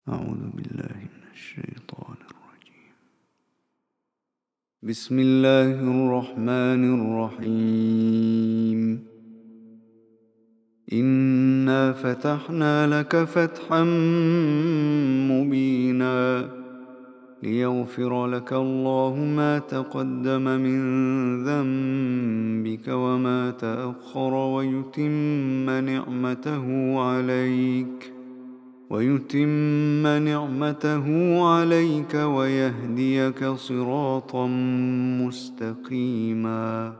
أعوذ بالله من الشيطان الرجيم. بسم الله الرحمن الرحيم. إنا فتحنا لك فتحا مبينا ليغفر لك الله ما تقدم من ذنبك وما تأخر ويتم نعمته عليك ويهديك صراطا مستقيما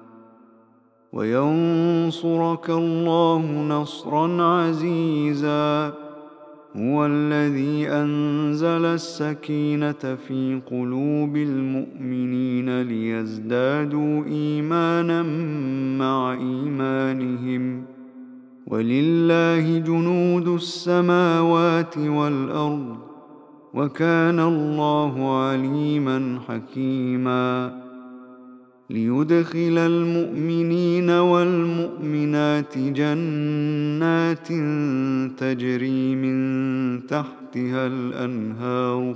وينصرك الله نصرا عزيزا. هو الذي أنزل السكينة في قلوب المؤمنين ليزدادوا إيمانا مع إيمانهم ولله جنود السماوات والأرض وكان الله عليما حكيما. ليدخل المؤمنين والمؤمنات جنات تجري من تحتها الأنهار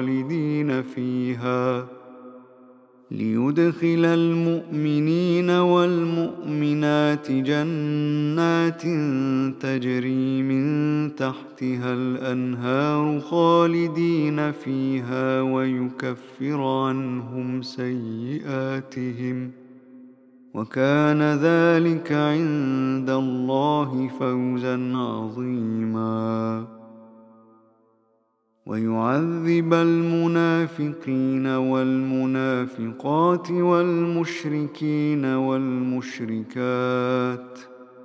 خالدين فيها ويكفر عنهم سيئاتهم وكان ذلك عند الله فوزا عظيما. ويعذب المنافقين والمنافقات والمشركين والمشركات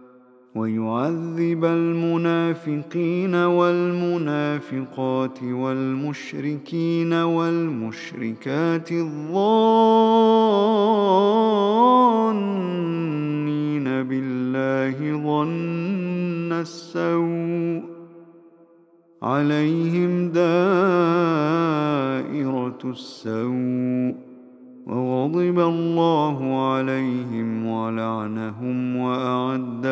الظانين بالله ظن السوء عليهم دائرة السوء وغضب الله عليهم ولعنهم وأعد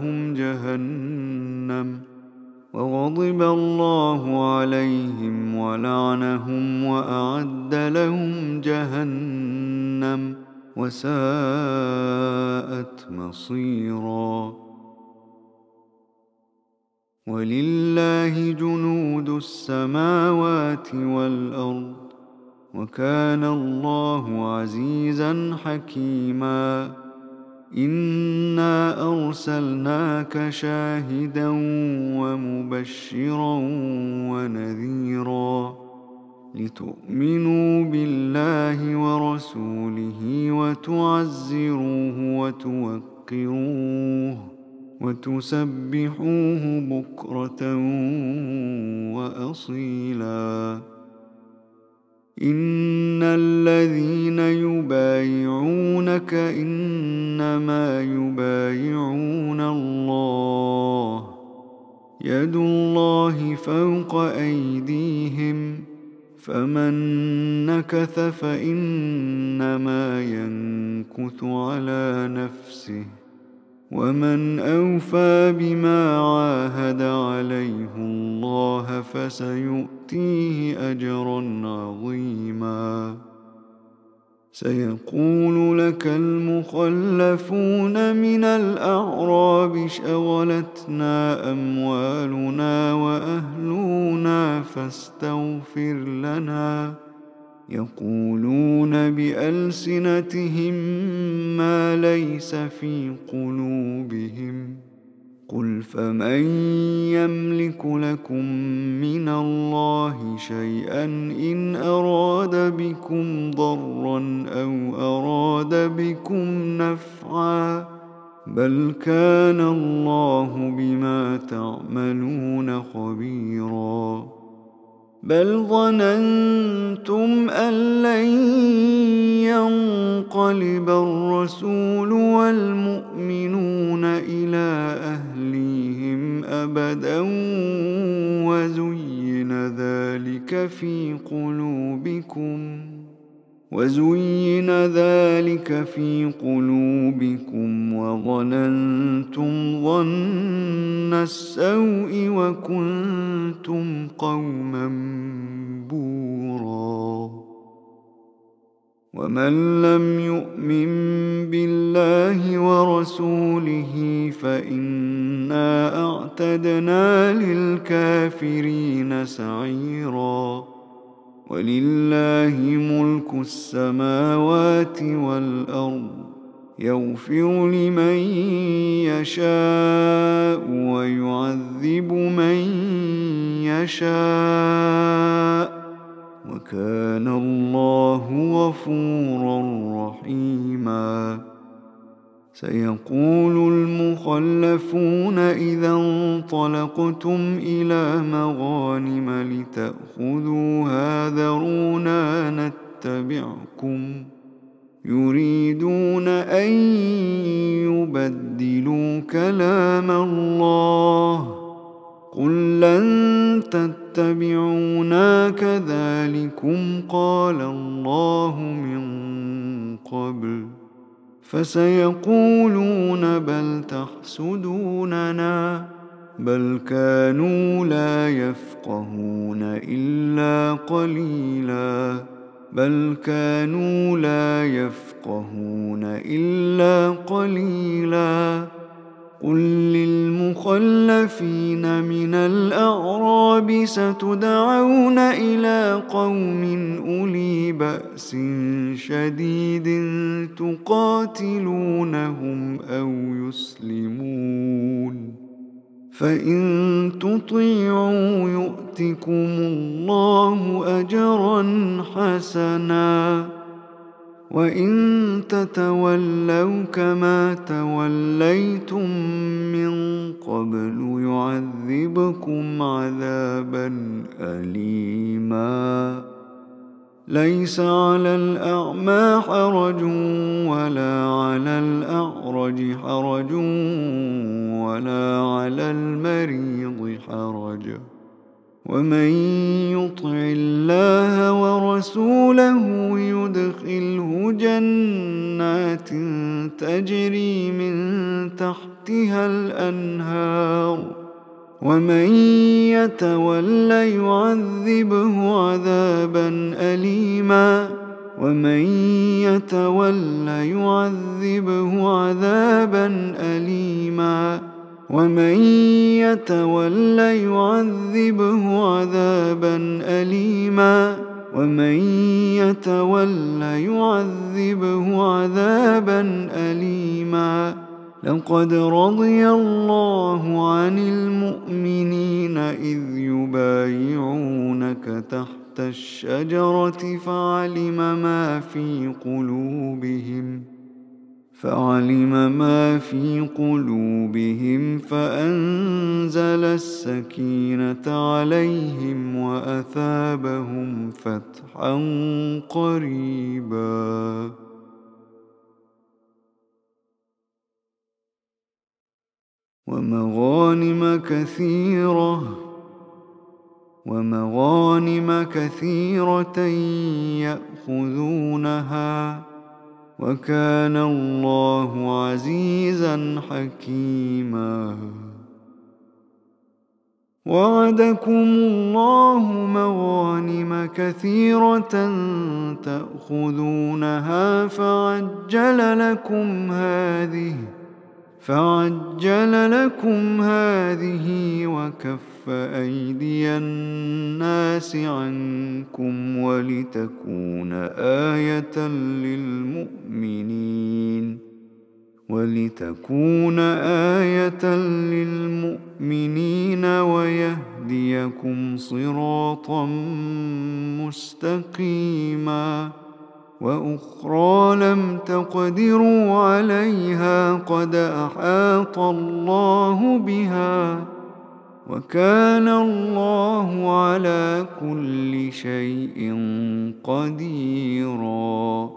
لهم جهنم وساءت مصيرا. ولله جنود السماوات والأرض وكان الله عزيزا حكيما. إنا أرسلناك شاهدا ومبشرا ونذيرا لتؤمنوا بالله ورسوله وتعزروه وتوقروه وتسبحوه بكرة وأصيلا. إن الذين يبايعونك إنما يبايعون الله يد الله فوق أيديهم فمن نكث فإنما ينكث على نفسه ومن أوفى بما عاهد عليه الله فسيؤتيه أجرا عظيما. سيقول لك المخلفون من الأعراب شغلتنا أموالنا وأهلنا فاستغفر لنا يقولون بألسنتهم ما ليس في قلوبهم قل فمن يملك لكم من الله شيئا إن أراد بكم ضرا أو أراد بكم نفعا بل كان الله بما تعملون خبيرا. بل ظننتم أن لن ينقلب الرسول والمؤمنون إلى أهليهم أبدا وزين ذلك في قلوبكم وظننتم ظن السوء وكنتم قوما بورا. ومن لم يؤمن بالله ورسوله فإنا أعتدنا للكافرين سعيرا. ولله ملك السماوات والأرض يغفر لمن يشاء ويعذب من يشاء وكان الله غفورا رحيما. سيقول المخلفون إذا انطلقتم إلى مغانم لتأخذوها ذرونا نتبعكم يريدون أن يبدلوا كلام الله قل لن تتبعونا كذلكم قال الله من قبل فسيقولون بل تحسدوننا بل كانوا لا يفقهون إلا قليلا بل كانوا لا يفقهون إلا قليلا. قل للمخلفين من الأعراب ستدعون إلى قوم أولي بأس شديد تقاتلونهم أو يسلمون فإن تطيعوا يؤتكم الله أجرا حسنا وإن تتولوا كما توليتم من قبل يعذبكم عذابا أليما. ليس على الأعمى حرج ولا على الأعرج حرج ولا على المريض حرج ومن يطع الله ورسوله يدخله جنات تجري من تحتها الأنهار ومن يتول يعذبه عذابا أليما ومن يتول يعذبه عذابا أليما ومن يتول يعذبه عذابا أليما ومن يتول يعذبه عذابا أليما. لقد رضي الله عن المؤمنين إذ يبايعونك تحت الشجرة فعلم ما في قلوبهم فأنزل السكينة عليهم وأثابهم فتحا قريبا. ومغانم كثيرة يأخذونها وكان الله عزيزا حكيما. وعدكم الله مغانم كثيرة تأخذونها فعجل لكم هذه وكف أيدي الناس عنكم ولتكون آية للمؤمنين ويهديكم صراطا مستقيما. وأخرى لم تقدروا عليها قد أحاط الله بها وكان الله على كل شيء قديرا.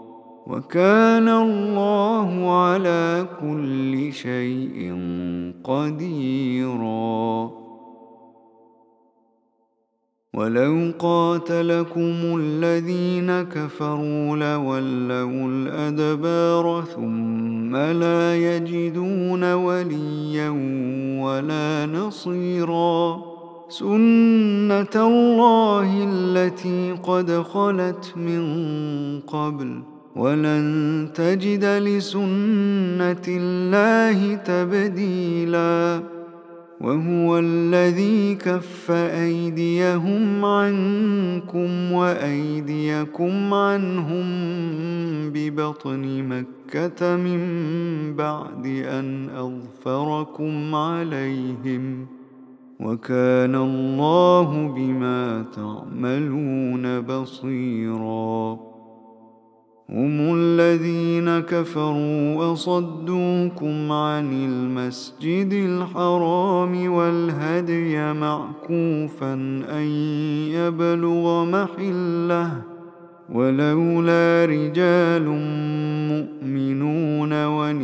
ولو قاتلكم الذين كفروا لولوا الأدبار ثم لا يجدون وليا ولا نصيرا سنة الله التي قد خلت من قبل ولن تجد لسنة الله تبديلا وهو الذي كف أيديهم عنكم وأيديكم عنهم ببطن مكة من بعد أن أظفركم عليهم وكان الله بما تعملون بصيرا هم الذين كفروا وصدوكم عن المسجد الحرام والهدي معكوفا أن يبلغ محله ولولا رجال مؤمنون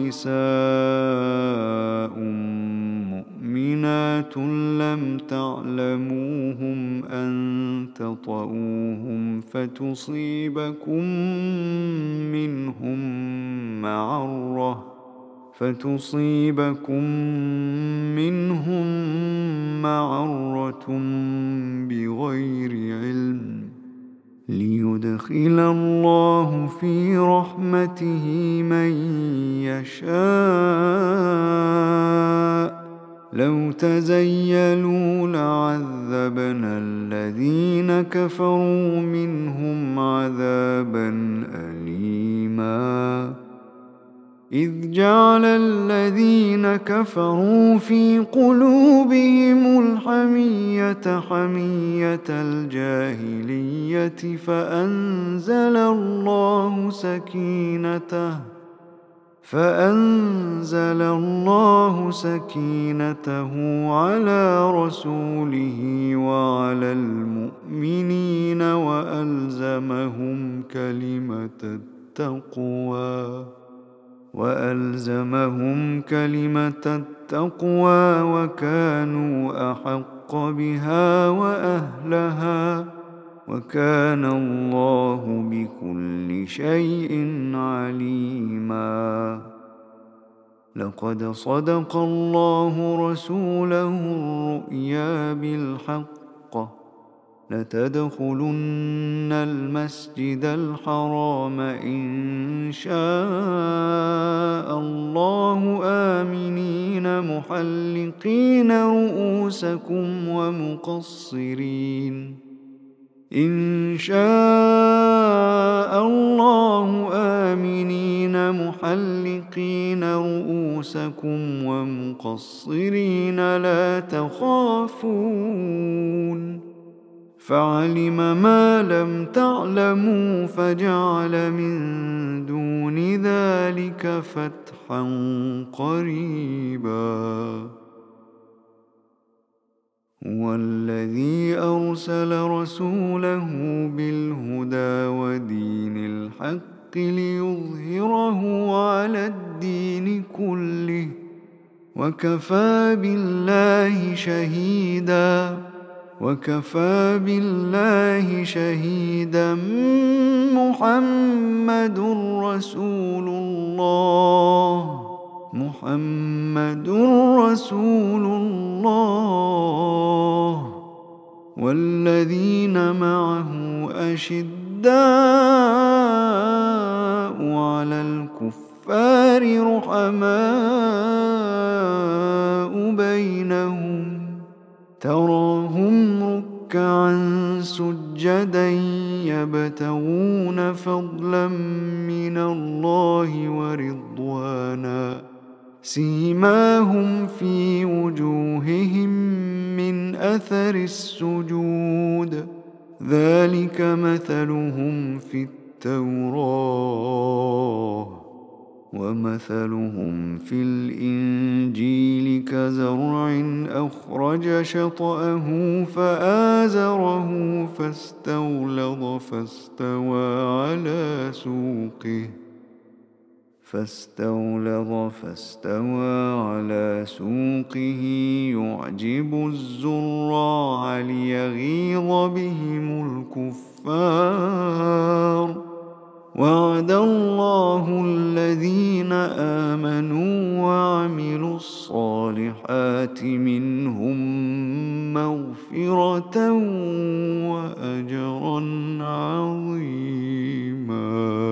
ونساء مؤمنات لم تعلموهم أن تطؤوهم فتصيبكم منهم معرة بغير علم ليدخل الله في رحمته من يشاء لو تزيلوا لعذبنا الذين كفروا منهم عذابا أليما إذ جعل الذين كفروا في قلوبهم الحمية حمية الجاهلية فأنزل الله سكينته على رسوله وعلى المؤمنين وألزمهم كلمة التقوى وكانوا أحق بها وأهلها وكان الله بكل شيء عليما لقد صدق الله رسوله الرؤيا بالحق لتدخلن المسجد الحرام إن شاء الله آمنين محلقين رؤوسكم ومقصرين لا تخافون فعلم ما لم تعلموا فجعل من دون ذلك فتحا قريبا هو الذي أرسل رسوله بالهدى ودين الحق ليظهره على الدين كله وكفى بالله شهيدا محمد رسول الله والذين معه أشداء على الكفار رحماء بينهم تراهم ركعا سجدا يبتغون فضلا من الله ورضوانا سيماهم في وجوههم من أثر السجود ذلك مثلهم في التوراة ومثلهم في الإنجيل كزرع أخرج شطأه فآزره فاستغلظ فاستوى على سوقه يعجب الزراع ليغيظ بهم الكفار وعد الله الذين آمنوا وعملوا الصالحات منهم مغفرة وأجرا عظيما.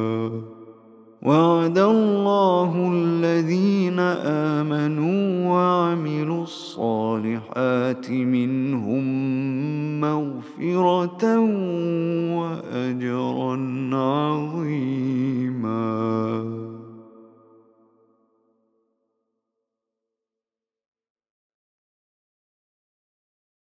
وعد الله الذين آمنوا وعملوا الصالحات منهم مغفرة وأجرا عظيما.